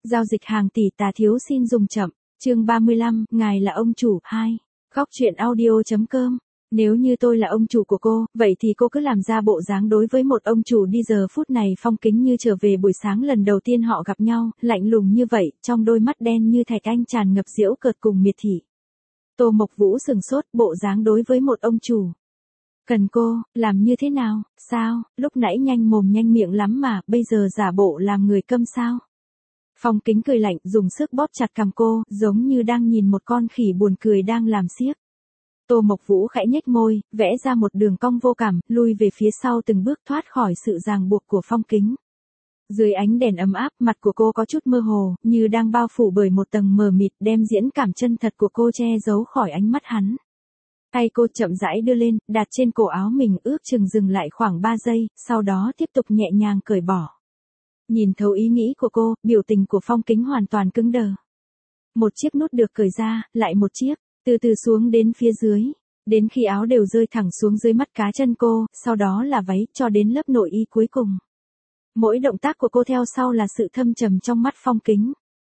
Giao dịch hàng tỷ tà thiếu xin dùng chậm. Chương 35, ngài là ông chủ. 2. Góc truyện audio.com. Nếu như tôi là ông chủ của cô, vậy thì cô cứ làm ra bộ dáng đối với một ông chủ đi. Giờ phút này Phong Kính như trở về buổi sáng lần đầu tiên họ gặp nhau, lạnh lùng như vậy, trong đôi mắt đen như thạch anh tràn ngập giễu cợt cùng miệt thị. Tô Mộc Vũ sừng sốt, bộ dáng đối với một ông chủ. Cần cô, làm như thế nào, sao, lúc nãy nhanh mồm nhanh miệng lắm mà, bây giờ giả bộ làm người câm sao? Phong Kính cười lạnh, dùng sức bóp chặt cằm cô, giống như đang nhìn một con khỉ buồn cười đang làm xiếc. Tô Mộc Vũ khẽ nhếch môi, vẽ ra một đường cong vô cảm, lui về phía sau từng bước thoát khỏi sự ràng buộc của Phong Kính. Dưới ánh đèn ấm áp, mặt của cô có chút mơ hồ, như đang bao phủ bởi một tầng mờ mịt, đem diễn cảm chân thật của cô che giấu khỏi ánh mắt hắn. Tay cô chậm rãi đưa lên, đặt trên cổ áo mình, ước chừng dừng lại khoảng 3 giây, sau đó tiếp tục nhẹ nhàng cởi bỏ. Nhìn thấu ý nghĩ của cô, biểu tình của Phong Kính hoàn toàn cứng đờ. Một chiếc nút được cởi ra, lại một chiếc, từ từ xuống đến phía dưới, đến khi áo đều rơi thẳng xuống dưới mắt cá chân cô, sau đó là váy, cho đến lớp nội y cuối cùng. Mỗi động tác của cô theo sau là sự thâm trầm trong mắt Phong Kính.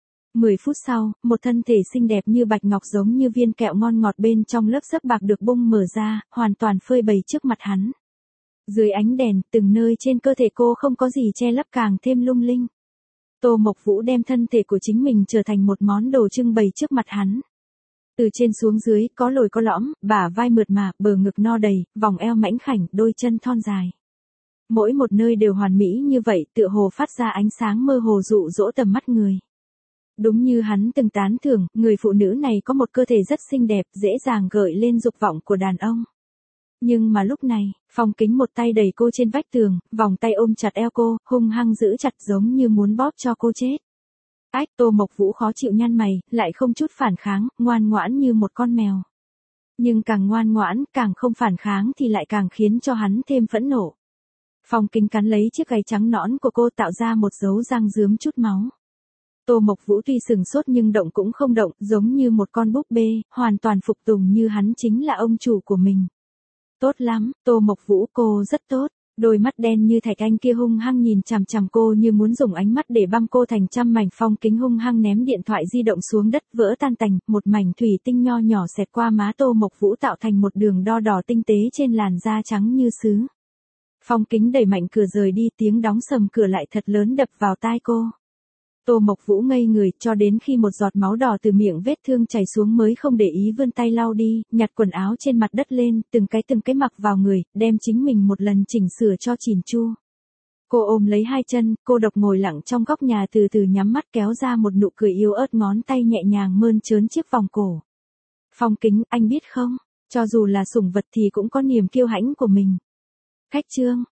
10 phút sau, một thân thể xinh đẹp như bạch ngọc giống như viên kẹo ngon ngọt bên trong lớp xấp bạc được bung mở ra, hoàn toàn phơi bày trước mặt hắn. Dưới ánh đèn, từng nơi trên cơ thể cô không có gì che lấp càng thêm lung linh. Tô Mộc Vũ đem thân thể của chính mình trở thành một món đồ trưng bày trước mặt hắn. Từ trên xuống dưới, có lồi có lõm, bả vai mượt mà, bờ ngực no đầy, vòng eo mảnh khảnh, đôi chân thon dài. Mỗi một nơi đều hoàn mỹ như vậy, tựa hồ phát ra ánh sáng mơ hồ dụ dỗ tầm mắt người. Đúng như hắn từng tán thưởng, người phụ nữ này có một cơ thể rất xinh đẹp, dễ dàng gợi lên dục vọng của đàn ông. Nhưng mà lúc này, Phong Kính một tay đẩy cô trên vách tường, vòng tay ôm chặt eo cô, hung hăng giữ chặt giống như muốn bóp cho cô chết. Ách, Tô Mộc Vũ khó chịu nhăn mày, lại không chút phản kháng, ngoan ngoãn như một con mèo. Nhưng càng ngoan ngoãn, càng không phản kháng thì lại càng khiến cho hắn thêm phẫn nộ. Phong Kính cắn lấy chiếc gáy trắng nõn của cô, tạo ra một dấu răng rướm chút máu. Tô Mộc Vũ tuy sừng sốt nhưng động cũng không động, giống như một con búp bê, hoàn toàn phục tùng như hắn chính là ông chủ của mình. Tốt lắm, Tô Mộc Vũ, cô rất tốt. Đôi mắt đen như thạch anh kia hung hăng nhìn chằm chằm cô như muốn dùng ánh mắt để băm cô thành trăm mảnh. Phong Kính hung hăng ném điện thoại di động xuống đất, vỡ tan tành, một mảnh thủy tinh nho nhỏ xẹt qua má Tô Mộc Vũ tạo thành một đường đo đỏ tinh tế trên làn da trắng như sứ. Phong Kính đẩy mạnh cửa rời đi, tiếng đóng sầm cửa lại thật lớn đập vào tai cô. Tô Mộc Vũ ngây người, cho đến khi một giọt máu đỏ từ miệng vết thương chảy xuống mới không để ý vươn tay lau đi, nhặt quần áo trên mặt đất lên, từng cái mặc vào người, đem chính mình một lần chỉnh sửa cho chỉn chu. Cô ôm lấy hai chân, cô độc ngồi lặng trong góc nhà, từ từ nhắm mắt kéo ra một nụ cười yếu ớt, ngón tay nhẹ nhàng mơn trớn chiếc vòng cổ. Phong Kính, anh biết không, cho dù là sủng vật thì cũng có niềm kiêu hãnh của mình. Khách chương.